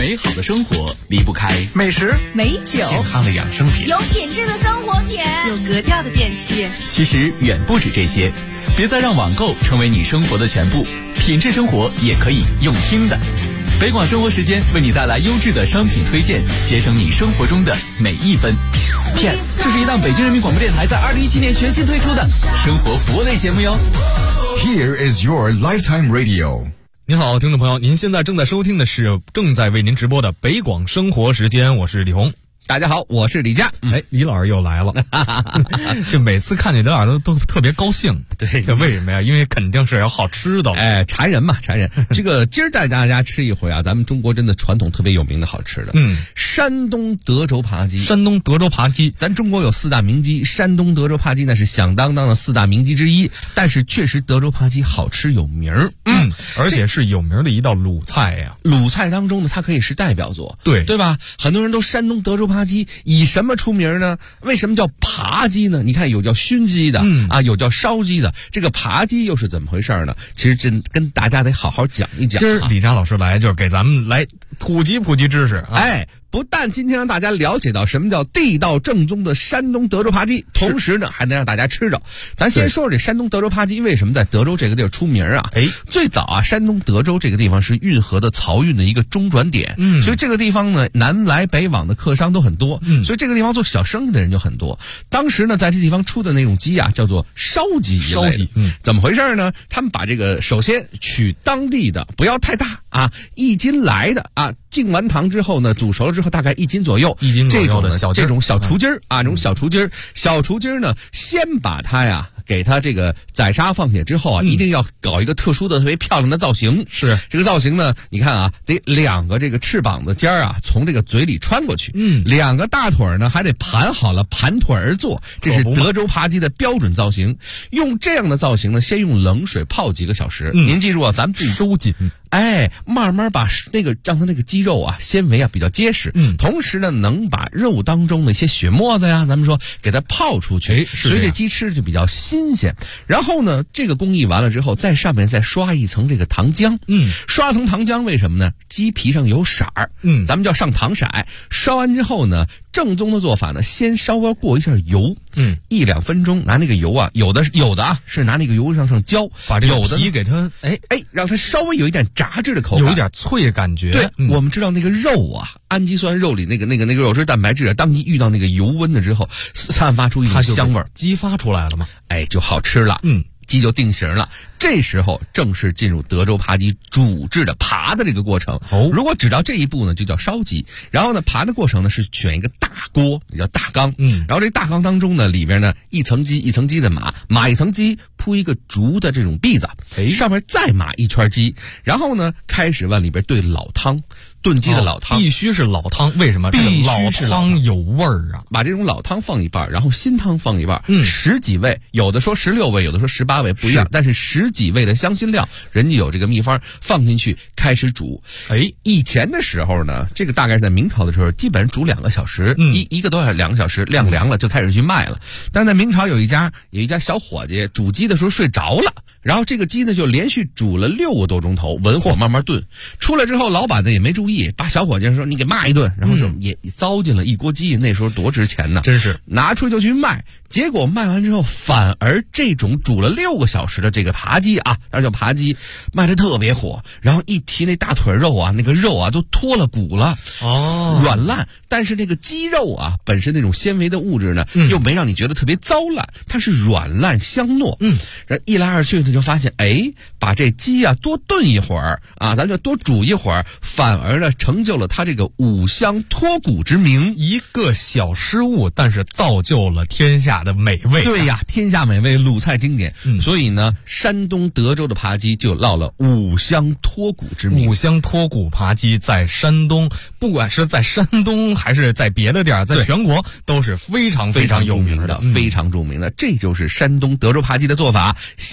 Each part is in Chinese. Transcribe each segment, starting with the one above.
美好的生活离不开美食、 美酒、 健康的养生品， 有品质的生活品， 有格调的电器。 其实远不止这些，别再让网购成为你生活的全部，品质生活也可以用听的。北广生活时间为你带来优质的商品推荐，节省你生活中的每一分。Yes， 这是一档北京人民广播电台在2017年全新推出的生活服务类节目哟。 Here is your lifetime radio。 您好，听众朋友，您现在正在收听的是正在为您直播的北广生活时间，我是李红。 大家好，我是李佳。 李老师又来了，就每次看见李老师都特别高兴。 对， 这为什么呀？因为肯定是有好吃的。 馋人嘛，馋人。这个今儿带大家吃一回啊，咱们中国真的传统特别有名的好吃的。山东德州扒鸡。 山东德州扒鸡， 咱中国有4大名鸡，山东德州扒鸡那是响当当的4大名鸡之一。但是确实德州扒鸡好吃有名儿。 而且是有名的一道鲁菜呀。 鲁菜当中呢，它可以是代表作，对吧？很多人都山东德州扒鸡以什么出名呢？为什么叫扒鸡呢？你看有叫熏鸡的，有叫烧鸡的，这个扒鸡又是怎么回事呢？其实真跟大家得好好讲一讲。 今儿李佳老师来就是给咱们来普及知识啊。 不但今天让大家了解到什么叫地道正宗的山东德州扒鸡，同时呢还能让大家吃着。咱先说说这山东德州扒鸡为什么在德州这个地儿出名啊？最早啊，山东德州这个地方是运河的漕运的一个中转点，所以这个地方呢南来北往的客商都很多，所以这个地方做小生意的人就很多。当时呢在这地方出的那种鸡啊叫做烧鸡，怎么回事呢？他们把这个首先取当地的，不要太大啊，1斤来的啊，浸完糖之后呢煮熟了之后大概1斤左右， 这种小雏鸡儿啊，这种小雏鸡儿呢，先把它呀给它这个宰杀放血之后啊，一定要搞一个特殊的特别漂亮的造型。 是这个造型呢，你看啊，得2个这个翅膀的尖儿啊从这个嘴里穿过去，2个大腿呢还得盘好了，盘腿而坐，这是德州扒鸡的标准造型。用这样的造型呢，先用冷水泡几个小时。您记住啊，咱们自己收紧。 慢慢把让它那个鸡肉啊纤维啊比较结实，同时呢能把肉当中的一些血沫子呀，咱们说给它泡出去，所以这鸡吃就比较新鲜。然后呢，这个工艺完了之后，在上面再刷一层这个糖浆，刷层糖浆为什么呢？鸡皮上有色儿，咱们叫上糖色。刷完之后呢，正宗的做法呢，先稍微过一下油，1-2分钟，拿那个油啊，有的啊是拿那个油上浇， 把这个皮给它让它稍微有一点炸制的口感， 有一点脆的感觉。 对，我们知道那个肉啊，氨基酸肉里那个肉质蛋白质啊，当你遇到那个油温的之后，散发出一种香味儿， 激发出来了吗？ 就好吃了。鸡就定型了，这时候正式进入德州扒鸡煮制的扒的这个过程。如果只到这一步呢，就叫烧鸡。然后呢，扒的过程呢是选一个大锅，也叫大缸。然后这大缸当中呢，里边呢一层鸡一层鸡的码一层鸡，铺一个竹的这种篦子，上面再码一圈鸡，然后呢开始往里边兑老汤。炖鸡的老汤必须是老汤，为什么？这个老汤有味儿啊！ 把这种老汤放一半，然后新汤放一半，10几味，有的说16味，有的说18味，不一样。但是10几味的香辛料，人家有这个秘方，放进去开始煮。以前的时候呢，这个大概是在明朝的时候，基本上煮2个小时，一个多小时2个小时，晾凉了就开始去卖了。但是在明朝有一家小伙计煮鸡的时候睡着了。然后这个鸡呢就连续煮了6个多钟头，文火慢慢炖。出来之后，老板呢也没注意，把小伙计说你给骂一顿，然后就也糟践了一锅鸡。那时候多值钱呢， 真是拿出去就去卖。结果卖完之后，反而这种煮了6个小时的这个扒鸡啊，那叫扒鸡，卖得特别火。然后一提那大腿肉啊，那个肉啊都脱了骨了，软烂。但是那个鸡肉啊，本身那种纤维的物质呢，又没让你觉得特别糟烂，它是软烂香糯。然后一来二去呢，就发现把这鸡啊多炖一会儿啊，咱就多煮一会儿，反而呢成就了它这个5香脱骨之名。 一个小失误，但是造就了天下的美味。 对呀，天下美味，鲁菜经典。所以呢，山东德州的扒鸡就落了5香脱骨之名。 5香脱骨扒鸡在山东，不管是在山东还是在别的地儿，在全国都是非常非常有名的， 非常著名的。这就是山东德州扒鸡的做法，先把它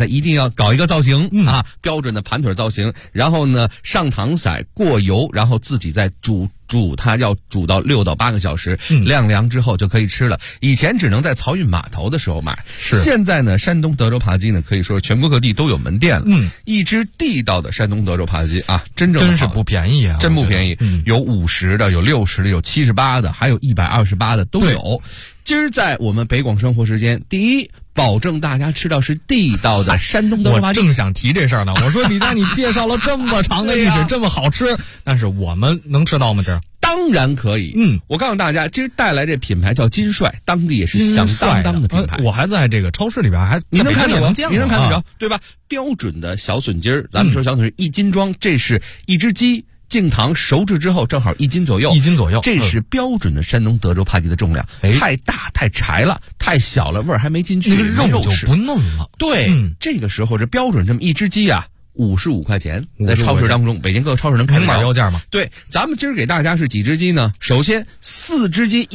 一定要搞一个造型啊，标准的盘腿造型，然后呢上糖色过油，然后自己再煮它，要煮到6到8个小时，晾凉之后就可以吃了。以前只能在漕运码头的时候买，现在呢山东德州扒鸡呢可以说全国各地都有门店了。一只地道的山东德州扒鸡啊，真是不便宜啊， 真不便宜。有50的，有60的，有78的，还有128的都有。今儿在我们北广生活时间，第一，保证大家吃到是地道的山东德州扒鸡。 我正想提这事儿呢，我说李佳，你介绍了这么长的历史，这么好吃，但是我们能吃到吗？这当然可以。我告诉大家，今儿带来这品牌叫金帅，当地也是响当当的品牌。 我还在这个超市里边你能看得着， 你能看得着，对吧？标准的小笋筋儿，咱们说小笋是1斤装，这是一只鸡。净糖熟制之后正好1斤左右，这是标准的山东德州扒鸡的重量。太大太柴了，太小了味儿还没进去， 那个肉就不嫩了。 对，这个时候这标准这么一只鸡啊，55块钱，在超市当中，北京各个超市能看到。 明码标价吗？ 对，咱们今儿给大家是几只鸡呢？首先4只鸡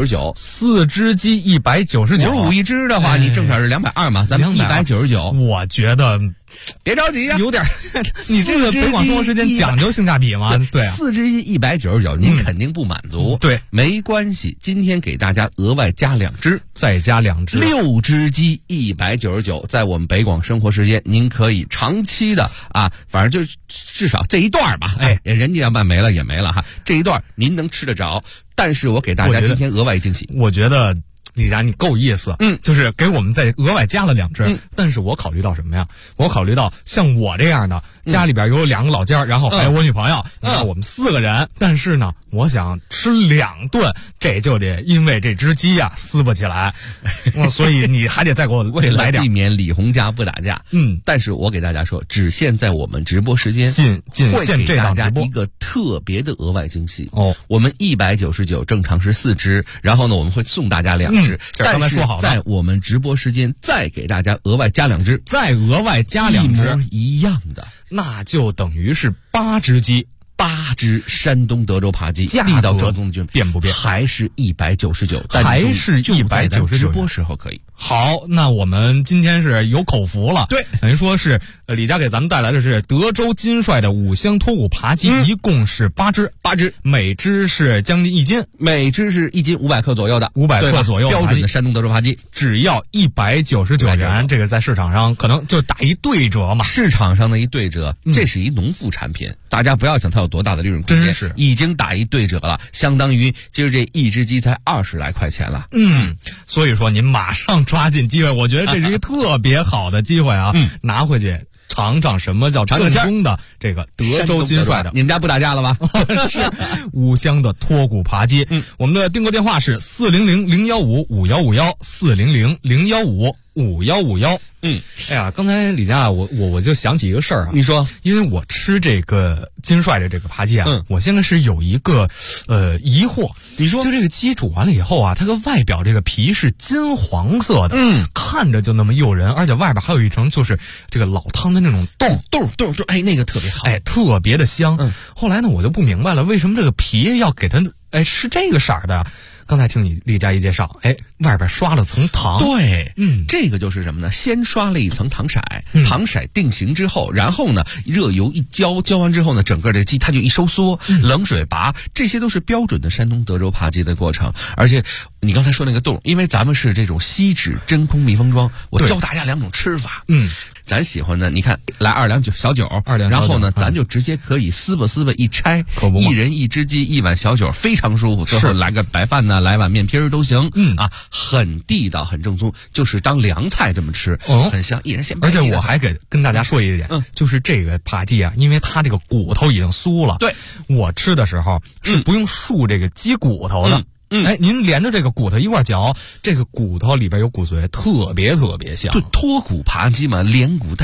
199，4 只鸡199，55 一只的话，你正好是220嘛，咱们199。 我觉得。 别着急啊， 有点，你这个北广生活时间讲究性价比吗？对啊 ，4只鸡199，您肯定不满足。 对， 没关系，今天给大家额外加2只， 再加2只 ，6只鸡199，在我们北广生活时间，您可以长期的啊，反正就至少这一段吧，人家要卖没了也没了哈，这一段您能吃得着。但是我给大家今天额外惊喜， 我觉得。李佳，你够意思，就是给我们再额外加了2只，但是我考虑到什么呀？我考虑到像我这样的，家里边有2个老家，然后还有我女朋友，你看我们4个人，但是呢，我想吃2顿，这就得因为这只鸡呀撕不起来，所以你还得再给我来点， 避免李红家不打架。但是我给大家说，只限在我们直播时间， 仅限这档直播一个特别的额外惊喜哦。我们199正常是4只，然后呢，我们会送大家2只。 刚才说好了， 在我们直播时间再给大家额外加2只， 再额外加2只， 一模一样的， 那就等于是8只鸡 ，8只山东德州扒鸡， 地道正宗的变不变？ 还是199， 还是199， 直播时候可以。 好，那我们今天是有口福了。 对， 等于说是李佳给咱们带来的是德州金帅的5香脱骨扒鸡，一共是8只，每只是将近1斤， 每只是1斤500克左右的 ，500克左右， 标准的山东德州扒鸡， 只要199元。这个在市场上可能就打一对折嘛， 市场上的一对折，这是一农副产品，大家不要想它有多大的利润空间， 真是已经打一对折了，相当于今儿这一只鸡才20来块钱了。 所以说您马上抓紧机会，我觉得这是一个特别好的机会啊！拿回去尝尝什么叫正宗的这个德州金帅的。 你们家不打架了吧？ 是5香的脱骨扒鸡。我们的订购电话是400-015-5151，400-015-5151。哎呀，刚才李佳，我就想起一个事儿啊。 你说， 因为我吃这个金帅的这个扒鸡啊，我现在是有一个疑惑。 你说， 就这个鸡煮完了以后啊，它个外表这个皮是金黄色的，看着就那么诱人，而且外边还有一层就是这个老汤的那种豆， 哎，那个特别好， 哎，特别的香。后来呢，我就不明白了，为什么这个皮要给它是这个色儿的？刚才听你李佳一介绍，外边刷了层糖。 对，这个就是什么呢？先刷了一层糖色，糖色定型之后，然后呢，热油一浇，浇完之后呢，整个这鸡它就一收缩，冷水拔，这些都是标准的山东德州扒鸡的过程。而且你刚才说那个冻，因为咱们是这种锡纸真空密封装，我教大家2种吃法。咱喜欢的，你看来2两小酒，然后呢，咱就直接可以撕吧一拆，一人1只鸡1碗小酒，非常舒服。最后来个白饭呢，来碗面皮都行。很地道，很正宗，就是当凉菜这么吃，很香，一人先。 而且我还跟大家说一点，就是这个扒鸡啊，因为它这个骨头已经酥了， 对， 我吃的时候是不用漱这个鸡骨头的。您连着这个骨头一块嚼，这个骨头里边有骨髓，特别香。 对，脱骨扒鸡嘛，连骨带肉，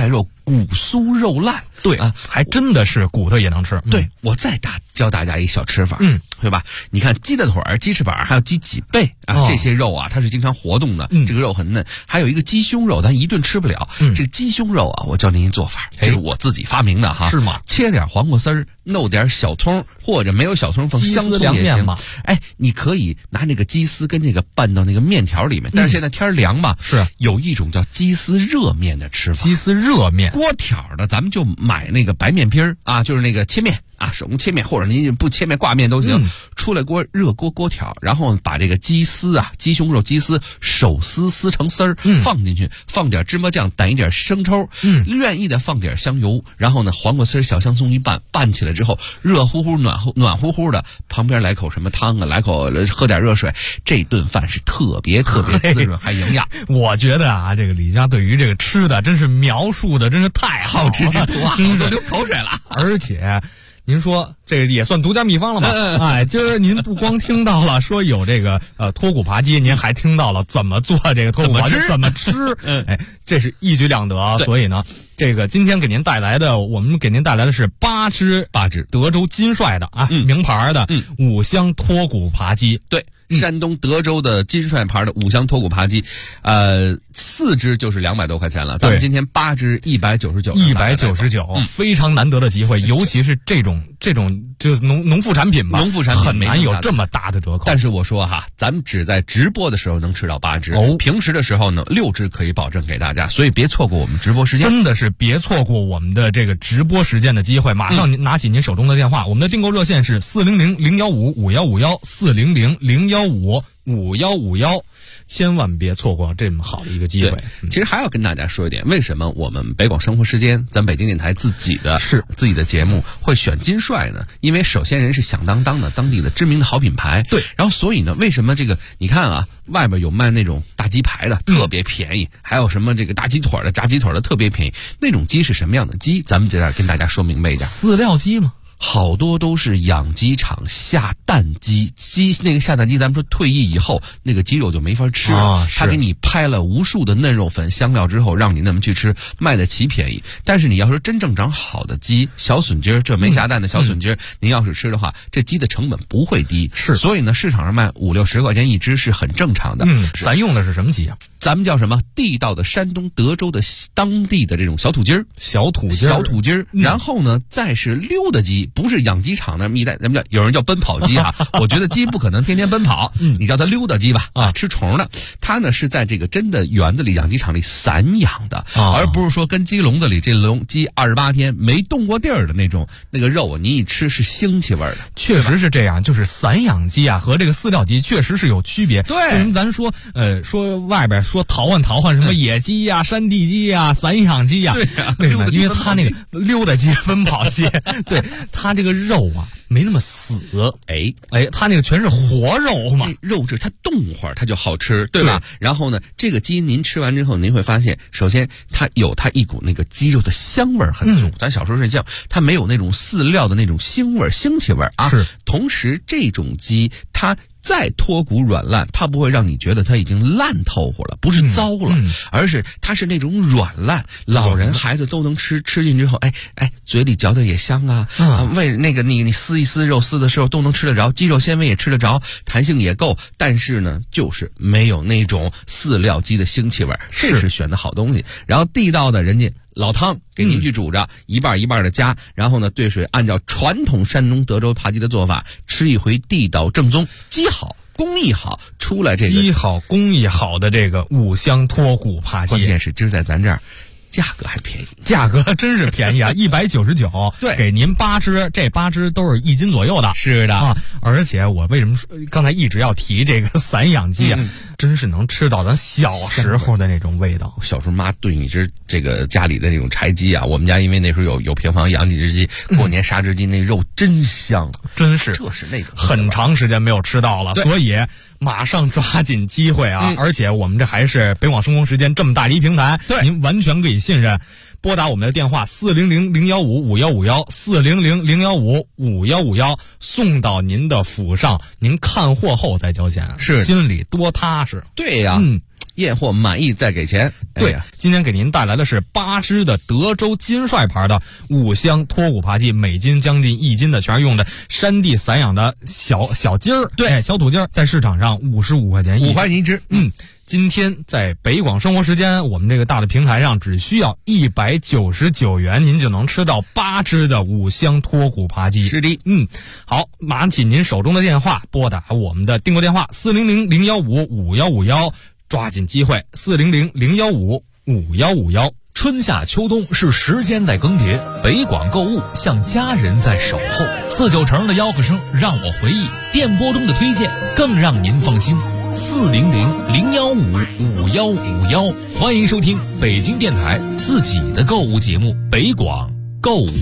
骨酥肉烂。 对啊，还真的是骨头也能吃。 对，我再教大家一小吃法，对吧？你看鸡的腿儿、鸡翅膀还有鸡脊背啊，这些肉啊，它是经常活动的，这个肉很嫩。还有一个鸡胸肉，咱一顿吃不了。这个鸡胸肉啊，我教您一做法，这是我自己发明的哈。 是吗？ 切点黄瓜丝儿，弄点小葱，或者没有小葱放香葱也行。哎，你可以拿那个鸡丝跟这个拌到那个面条里面，但是现在天凉嘛， 是有一种叫鸡丝热面的吃法。 鸡丝热面， 锅条的咱们就买那个白面皮儿啊，就是那个切面啊，手工切面，或者您不切面挂面都行。出来热锅条，然后把这个鸡丝啊，鸡胸肉鸡丝手撕成丝儿，放进去，放点芝麻酱，逮一点生抽，愿意的放点香油，然后呢黄瓜丝小香葱一拌起来之后，热乎乎暖乎乎的，旁边来口什么汤啊，来口喝点热水，这顿饭是特别滋润还营养。 我觉得啊，这个李家对于这个吃的真是描述的真是太好吃之徒啊，我都流口水了。 而且您说这个也算独家秘方了吗？哎，今儿您不光听到了说有这个脱骨扒鸡，您还听到了怎么做这个脱骨扒鸡，怎么吃。哎，这是一举两得。所以呢，这个今天我们给您带来的是八只德州金帅的啊，名牌的五香脱骨扒鸡。 对。山东德州的金帅牌的五香脱骨扒鸡，4只就是200多块钱了。咱们今天8只199， 非常难得的机会，尤其是这种就是农副产品吧， 农副产品很难有这么大的折扣。 但是我说哈，咱们只在直播的时候能吃到8只，平时的时候呢6只可以保证给大家，所以别错过我们直播时间， 真的是别错过我们的这个直播时间的机会。马上您拿起您手中的电话，我们的订购热线是400-015-5151，400-015-5151，千万别错过这么好的一个机会。 其实还要跟大家说一点，为什么我们北广生活时间，咱北京电台自己的节目会选金帅呢？因为首先人是响当当的当地的知名的好品牌， 对。 然后所以呢，为什么这个你看啊，外边有卖那种大鸡排的，特别便宜，还有什么这个大鸡腿的、炸鸡腿的特别便宜，那种鸡是什么样的鸡？咱们在这儿跟大家说明白一点， 饲料鸡吗？ 好多都是养鸡场下蛋鸡，那个下蛋鸡，咱们说退役以后那个鸡肉就没法吃了，他给你拍了无数的嫩肉粉香料之后，让你那么去吃，卖得起便宜。但是你要说真正长好的鸡，小笋鸡这没下蛋的小笋鸡，您要是吃的话，这鸡的成本不会低， 是。 所以呢，市场上卖50-60块钱一只是很正常的。 咱用的是什么鸡啊？ 咱们叫什么？地道的山东德州的当地的这种小土鸡儿， 小土鸡儿。 然后呢，再是溜达鸡，不是养鸡场的蜜袋，咱们叫有人叫奔跑鸡啊。我觉得鸡不可能天天奔跑，你叫它溜达鸡吧，吃虫的。它呢是在这个真的园子里养鸡场里散养的，而不是说跟鸡笼子里这鸡28天没动过地儿的那个肉，你一吃是腥气味的。 确实是这样，就是散养鸡啊和这个饲料鸡确实是有区别。 对， 为什么咱说外边说淘换什么野鸡呀、山地鸡呀、散养鸡呀？ 对呀， 为什么？因为它那个溜达鸡、奔跑鸡，对它这个肉啊没那么死，它那个全是活肉嘛， 肉质它动会儿它就好吃，对吧？然后呢，这个鸡您吃完之后，您会发现，首先它有它一股那个鸡肉的香味很重，咱小时候睡觉，它没有那种饲料的那种腥气味啊。 是， 同时这种鸡它再脱骨软烂，它不会让你觉得它已经烂透乎了，不是糟了，而是它是那种软烂，老人孩子都能吃进之后，嘴里嚼的也香啊，为那个你撕一撕肉撕的时候都能吃得着，鸡肉纤维也吃得着，弹性也够，但是呢，就是没有那种饲料鸡的腥气味，这是选的好东西。然后地道的人家老汤给您去煮着，一半一半的加，然后呢兑水，按照传统山东德州扒鸡的做法，吃一回地道正宗，鸡好工艺好，出来这个鸡好工艺好的这个五香脱骨扒鸡， 关键是今儿在咱这儿价格还便宜， 价格真是便宜啊！199， 对， 给您8只，这8只都是1斤左右的。 是的啊，而且我为什么刚才一直要提这个散养鸡啊？真是能吃到咱小时候的那种味道。 小时候妈炖一只这个家里的那种柴鸡啊，我们家因为那时候有平房养几只鸡，过年杀只鸡，那肉真香， 真是， 这是那个很长时间没有吃到了，所以马上抓紧机会啊！而且我们这还是北广生活时间这么大的一平台，您完全可以信任。拨打我们的电话400-015-5151，400-015-5151，送到您的府上，您看货后再交钱， 是心里多踏实。 对呀。 验货满意再给钱。 对，今天给您带来的是8只的德州金帅牌的5箱脱骨扒鸡，每斤将近1斤的，全是用的山地散养的小鸡儿， 对， 小土鸡儿，在市场上55块钱 5块钱一只。 今天在北广生活时间，我们这个大的平台上只需要199元，您就能吃到8只的5箱脱骨扒鸡。 是的， 好，拿起您手中的电话，拨打我们的订购电话400-015-5151，抓紧机会400-015-5151。 春夏秋冬是时间在更迭，北广购物像家人在守候。49成的吆喝声让我回忆，电波中的推荐更让您放心。400-015-5151，欢迎收听北京电台自己的购物节目《北广购物》。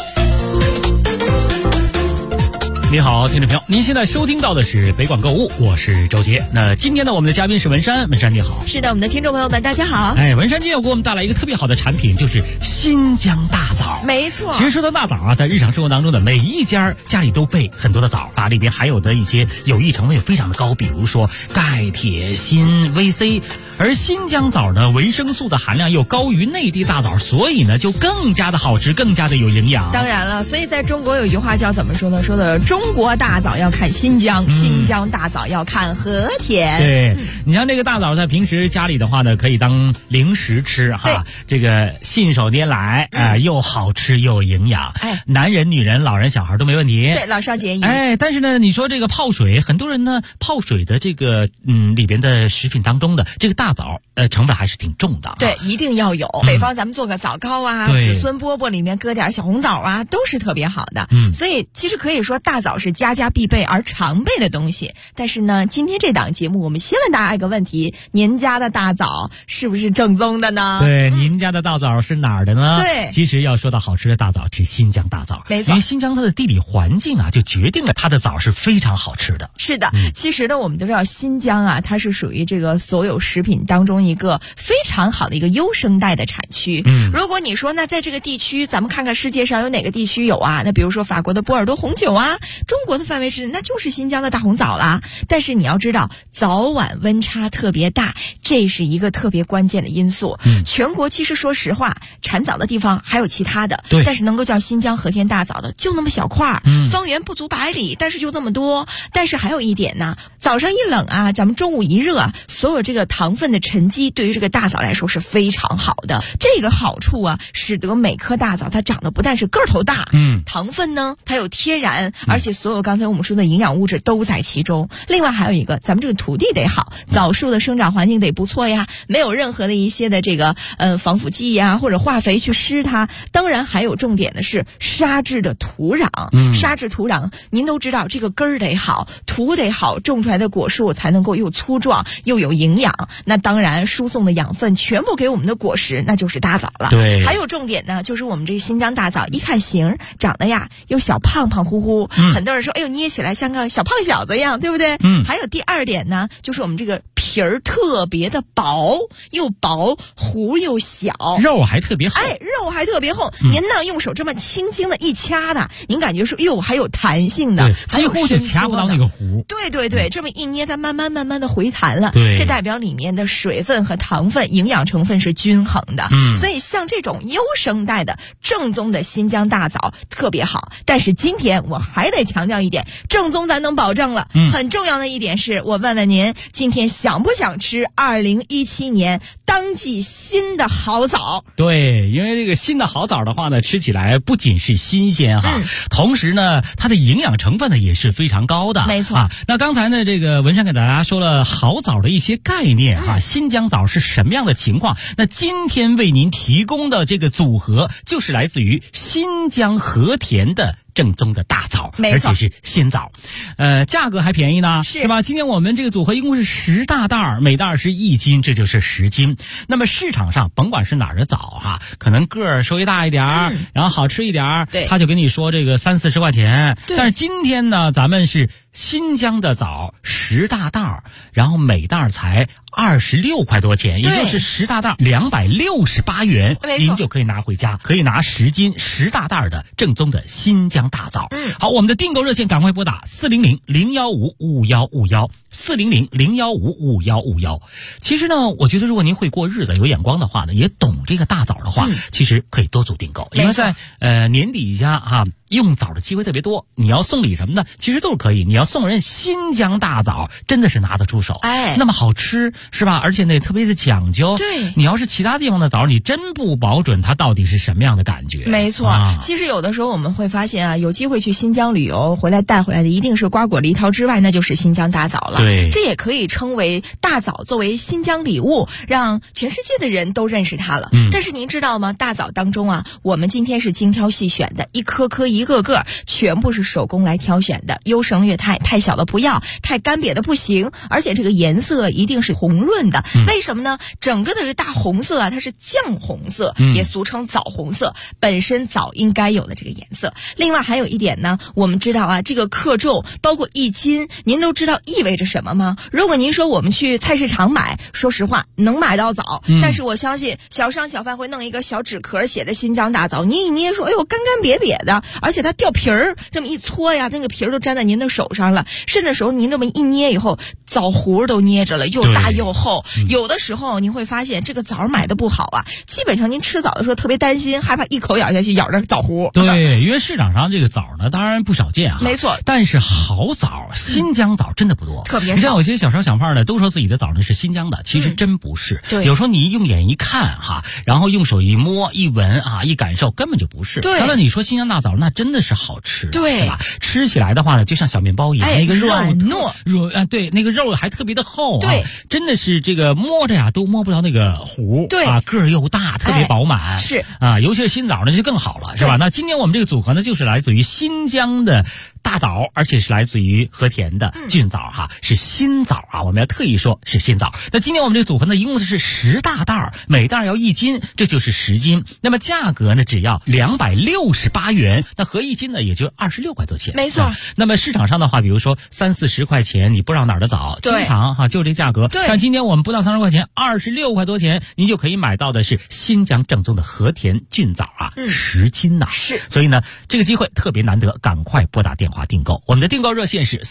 你好，听众朋友，您现在收听到的是北广购物，我是周杰。那今天呢，我们的嘉宾是文山，文山你好。 是的，我们的听众朋友们，大家好。 文山今天要给我们带来一个特别好的产品，就是新疆大枣。 没错。 其实说到大枣啊，在日常生活当中的每一家家里都备很多的枣啊，里边含有的一些有益成分也非常的高，比如说钙、铁、锌、VC。而新疆枣呢，维生素的含量又高于内地大枣，所以呢就更加的好吃，更加的有营养。 当然了，所以在中国有一句话叫怎么说呢？说的中国大枣要看新疆，新疆大枣要看和田。 对，你像这个大枣在平时家里的话呢，可以当零食吃哈，这个信手拈来又好吃又有营养。男人、女人、老人、小孩都没问题。 对，老少皆宜。 但是呢，你说这个泡水，很多人呢泡水的这个里边的食品当中的这个大枣成分还是挺重的。 对，一定要有。北方咱们做个枣糕啊，子孙饽饽里面搁点小红枣啊，都是特别好的。所以其实可以说大枣是家家必备而常备的东西。但是呢，今天这档节目我们先问大家一个问题，您家的大枣是不是正宗的呢？ 对，您家的大枣是哪儿的呢？ 对， 其实要说到好吃的大枣是新疆大枣。 没错， 因为新疆它的地理环境啊，就决定了它的枣是非常好吃的。 是的，其实呢我们都知道新疆啊，它是属于这个所有食品当中一个非常好的一个优生代的产区。如果你说那在这个地区，咱们看看世界上有哪个地区有啊？那比如说法国的波尔多红酒啊，中国的范围是那就是新疆的大红枣啦。但是你要知道，早晚温差特别大，这是一个特别关键的因素。全国其实说实话，产枣的地方还有其他的，但是能够叫新疆和田大枣的就那么小块，方圆不足100里，但是就那么多。但是还有一点呢，早上一冷啊，咱们中午一热啊，所有这个糖分的沉积对于这个大枣来说是非常好的。这个好处啊，使得每颗大枣它长得不但是个头大，糖分呢它有天然，而且所有刚才我们说的营养物质都在其中。另外还有一个，咱们这个土地得好，枣树的生长环境得不错呀，没有任何的一些的这个防腐剂呀或者化肥去施它。当然还有重点的是沙质的土壤，沙质土壤您都知道，这个根儿得好，土得好，种出来的果树才能够又粗壮又有营养。那当然输送的养分全部给我们的果实，那就是大枣了。 对， 还有重点呢，就是我们这个新疆大枣一看形长得呀又小胖胖乎乎，很多人说哎呦捏起来像个小胖小子一样，对不对？还有第二点呢，就是我们这个皮儿特别的薄，又薄，核又小， 肉还特别厚。 肉还特别厚。您呢用手这么轻轻的一掐的，您感觉说哟还有弹性的， 几乎就掐不到那个核。 对，这么一捏它慢慢的回弹了。这代表里面的水分和糖分营养成分是均衡的。所以像这种优生代的正宗的新疆大枣特别好。但是今天我还得强调一点，正宗咱能保证了，很重要的一点是我问问您，今天想不想吃2017年当季新的好枣？ 对，因为这个新的好枣的话呢，吃起来不仅是新鲜哈，同时呢它的营养成分呢也是非常高的。 没错那刚才呢这个文山给大家说了好枣的一些概念新疆枣是什么样的情况。那今天为您提供的这个组合就是来自于新疆和田的正宗的大枣，而且是鲜枣，价格还便宜呢，是吧？今天我们这个组合一共是10大袋，每袋是1斤，这就是10斤。那么市场上甭管是哪儿的枣可能个儿稍微大一点然后好吃一点他就跟你说这个30-40块钱。但是今天呢，咱们是新疆的枣10大袋，然后每袋才26块多钱，也就是10大袋268元，您就可以拿回家，可以拿10斤10大袋的正宗的新疆大枣。好，我们的订购热线赶快拨打400-015-5151，400-015-5151。其实呢，我觉得如果您会过日子、有眼光的话呢，也懂这个大枣的话，其实可以多组订购，因为在年底下用枣的机会特别多。你要送礼什么的，其实都是可以。你要送人新疆大枣，真的是拿得出手，那么好吃是吧？而且呢，特别的讲究。 对， 你要是其他地方的枣，你真不保准它到底是什么样的感觉。 没错，其实有的时候我们会发现有机会去新疆旅游回来带回来的一定是瓜果梨桃之外，那就是新疆大枣了。 对， 这也可以称为大枣作为新疆礼物，让全世界的人都认识它了。但是您知道吗？大枣当中我们今天是精挑细选的，一颗颗一个个全部是手工来挑选的，优胜劣汰，太小的不要，太干瘪的不行，而且这个颜色一定是红润的。为什么呢？整个的这大红色它是酱红色，也俗称枣红色，本身枣应该有的这个颜色。另外还有一点呢，我们知道这个克重包括1斤，您都知道意味着什么吗？如果您说我们去菜市场买，说实话能买到枣，但是我相信小商小贩会弄一个小纸壳写着新疆大枣，你一捏说哎呦干干瘪瘪的，而且它掉皮儿，这么一搓呀，那个皮儿都粘在您的手上了，甚至时候您这么一捏以后，枣核都捏着了，又大又厚。有的时候您会发现这个枣买的不好基本上您吃枣的时候特别担心，害怕一口咬下去咬着枣核。 对，因为市场上这个枣呢当然不少见没错， 但是好枣新疆枣真的不多， 特别少。 你像有些小商小贩呢都说自己的枣呢是新疆的，其实真不是。 对， 有时候你用眼一看然后用手一摸一闻一感受，根本就不是。 对， 当然你说新疆大枣那真的是好吃， 对， 是吧？吃起来的话呢，就像小面包一样，那个肉软糯， 对，那个肉还特别的厚对， 真的是这个摸着都摸不到那个核， 对个儿又大，特别饱满， 是尤其是新枣呢就更好了，是吧？那今天我们这个组合呢，就是来自于新疆的大枣，而且是来自于和田的菌枣是新枣我们要特意说是新枣。那今天我们这个组合呢，一共是10大袋，每袋要1斤，这就是10斤。那么价格呢，只要268元，那合1斤呢也就26块多钱。 没错。 那么市场上的话，比如说30-40块钱，你不知道哪儿的枣，经常就这价格。 对。 但今天我们不到30块钱，26块多钱，您就可以买到的是新疆正宗的和田菌枣10斤是。 所以呢，这个机会特别难得，赶快拨打电话订购。我们的订购热线是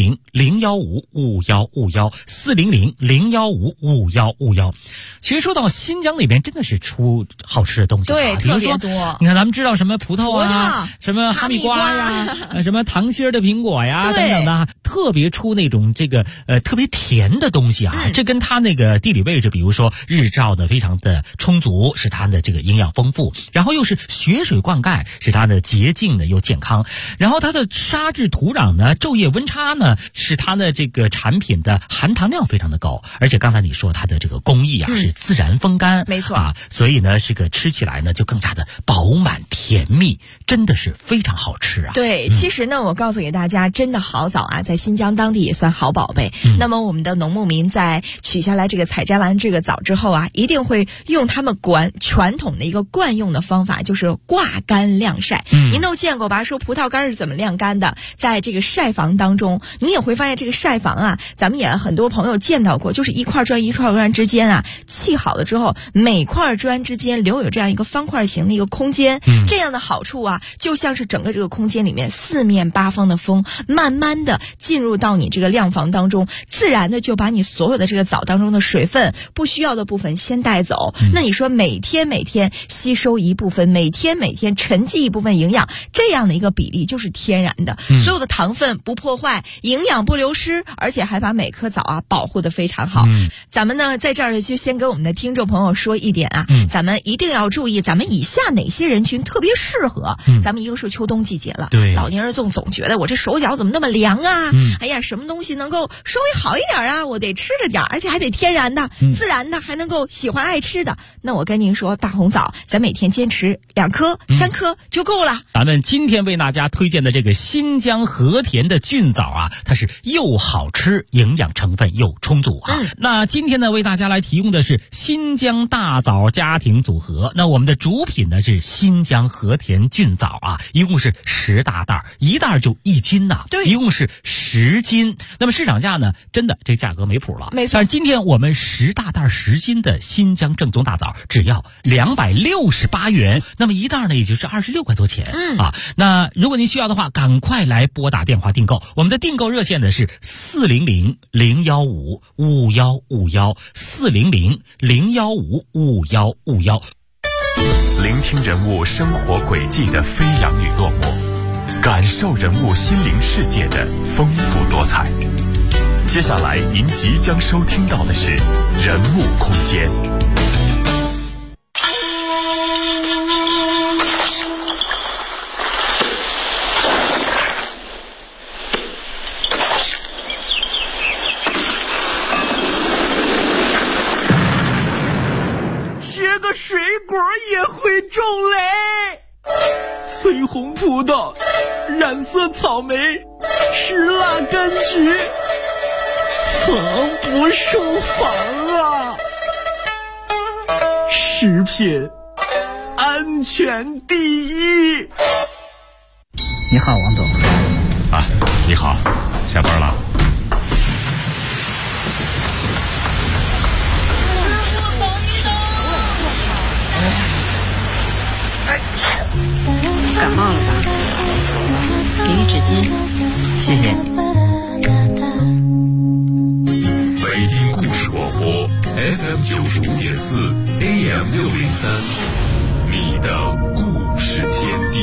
400-015-5151，400-015-5151。其实说到新疆那边，真的是出好吃的东西， 对， 比如说特别多。 你看咱们知道什么葡萄什么哈密瓜呀，什么糖心的苹果呀等等的，特别出那种这个特别甜的东西这跟它那个地理位置，比如说日照的非常的充足，使它的这个营养丰富，然后又是雪水灌溉，使它的洁净的又健康，然后它的沙质土壤呢，昼夜温差呢，使它的这个产品的含糖量非常的高，而且刚才你说它的这个工艺是自然风干， 没错所以呢，这个吃起来呢就更加的饱满甜蜜，真的是非常好吃对，其实呢，我告诉给大家，真的好枣在新疆当地也算好宝贝。那么我们的农牧民在取下来这个采摘完这个枣之后一定会用他们传统的一个惯用的方法，就是挂干晾晒。您都见过吧？说葡萄干是怎么晾干的？在这个晒房当中，你也会发现这个晒房咱们也很多朋友见到过，就是一块砖一块砖之间砌好了之后，每块砖之间留有这样一个方块形的一个空间。这样的好处就像是整个这个空间里面四面八方的风慢慢的进入到你这个晾房当中，自然的就把你所有的这个枣当中的水分不需要的部分先带走。那你说每天吸收一部分，每天沉积一部分营养，这样的一个比例就是天然的，所有的糖分不破坏，营养不流失，而且还把每颗枣保护得非常好。咱们呢在这儿就先给我们的听众朋友说一点咱们一定要注意，咱们以下哪些人群特别适合。咱们一个是秋冬季节了， 对， 老年人总觉得我这手脚怎么那么凉哎呀，什么东西能够稍微好一点我得吃着点，而且还得天然的、自然的，还能够喜欢爱吃的。那我跟您说，大红枣咱每天坚持2颗、3颗就够了。 咱们今天为大家推荐的这个新疆和田的菌枣它是又好吃，营养成分又充足那今天呢，为大家来提供的是新疆大枣家庭组合。那我们的主品呢是新疆和田菌枣啊，一共是10大袋，一袋就1斤呐， 对， 一共是10斤。那么市场价呢，真的这价格没谱了， 没错。 但是今天我们10大袋10斤的新疆正宗大枣只要268元，那么一袋呢也就是26块多钱啊。那如果您需要的话，赶快来拨打电话订购，我们的订购热线呢是400-015-5151，400-015-5151。 聆听人物生活轨迹的飞扬与落寞，感受人物心灵世界的丰富多彩。接下来您即将收听到的是人物空间。 切个水果也会种雷，翠红葡萄，染色草莓，吃辣柑橘，防不胜防啊！食品安全第一。 你好，王总。 啊，你好，下班了。 感冒了吧？给你纸巾，谢谢。 北京故事广播 FM 95.4 AM 603，你的故事天地。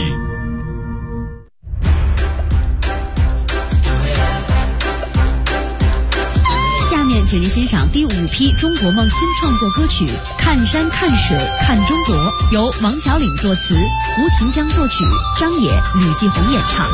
下面请您欣赏第5批中国梦新创作歌曲《看山看水看中国》，由王小岭作词，吴庭江作曲，张也、吕继红演唱。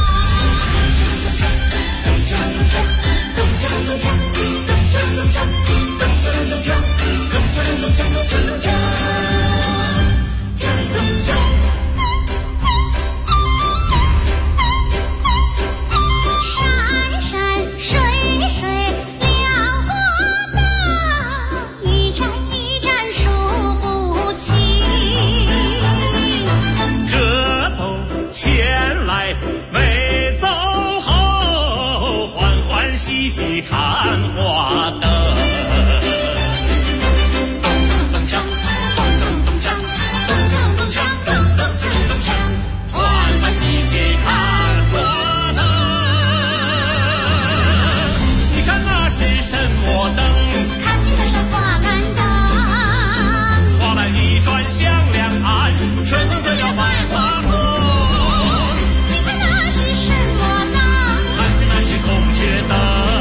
看花灯，咚锵咚锵，咚锵咚锵，咚锵咚锵，咚锵咚锵，欢欢喜喜看花灯。你看那是什么灯？ 看的是花篮灯。 花篮一转向两岸，春风就要百花红。 你看那是什么灯？ 看的那是孔雀灯。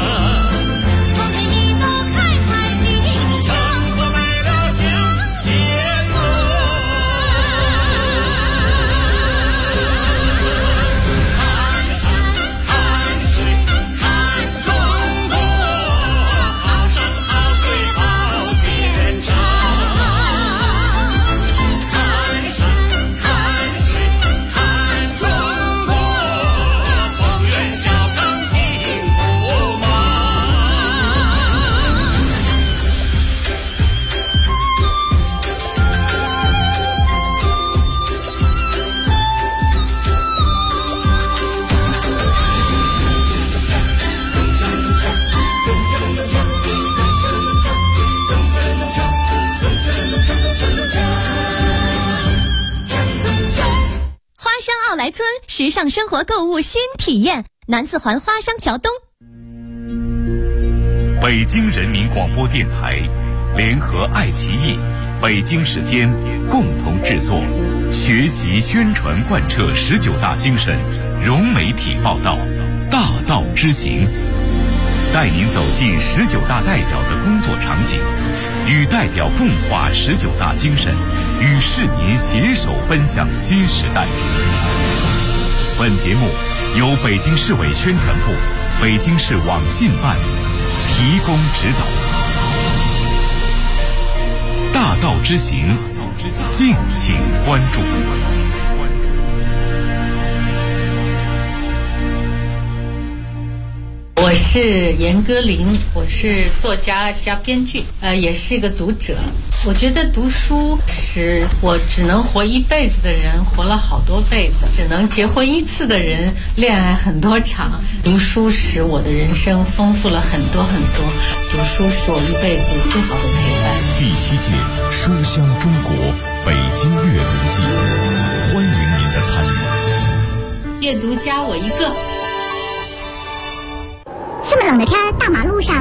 时尚生活购物新体验，南四环花乡桥东。 北京人民广播电台联合爱奇艺、北京时间共同制作，学习宣传贯彻19大精神，融媒体报道，大道之行，带您走进19大代表的工作场景，与代表共话19大精神，与市民携手奔向新时代。本节目由北京市委宣传部、北京市网信办提供指导。大道之行，敬请关注。 我是严歌苓，我是作家加编剧，也是一个读者。 我觉得读书使我只能活一辈子的人活了好多辈子，只能结婚一次的人恋爱很多场。读书使我的人生丰富了很多很多，读书是我一辈子最好的陪伴。 第7届书香中国北京阅读季，欢迎您的参与。 阅读加我一个。 这么冷的天，大马路上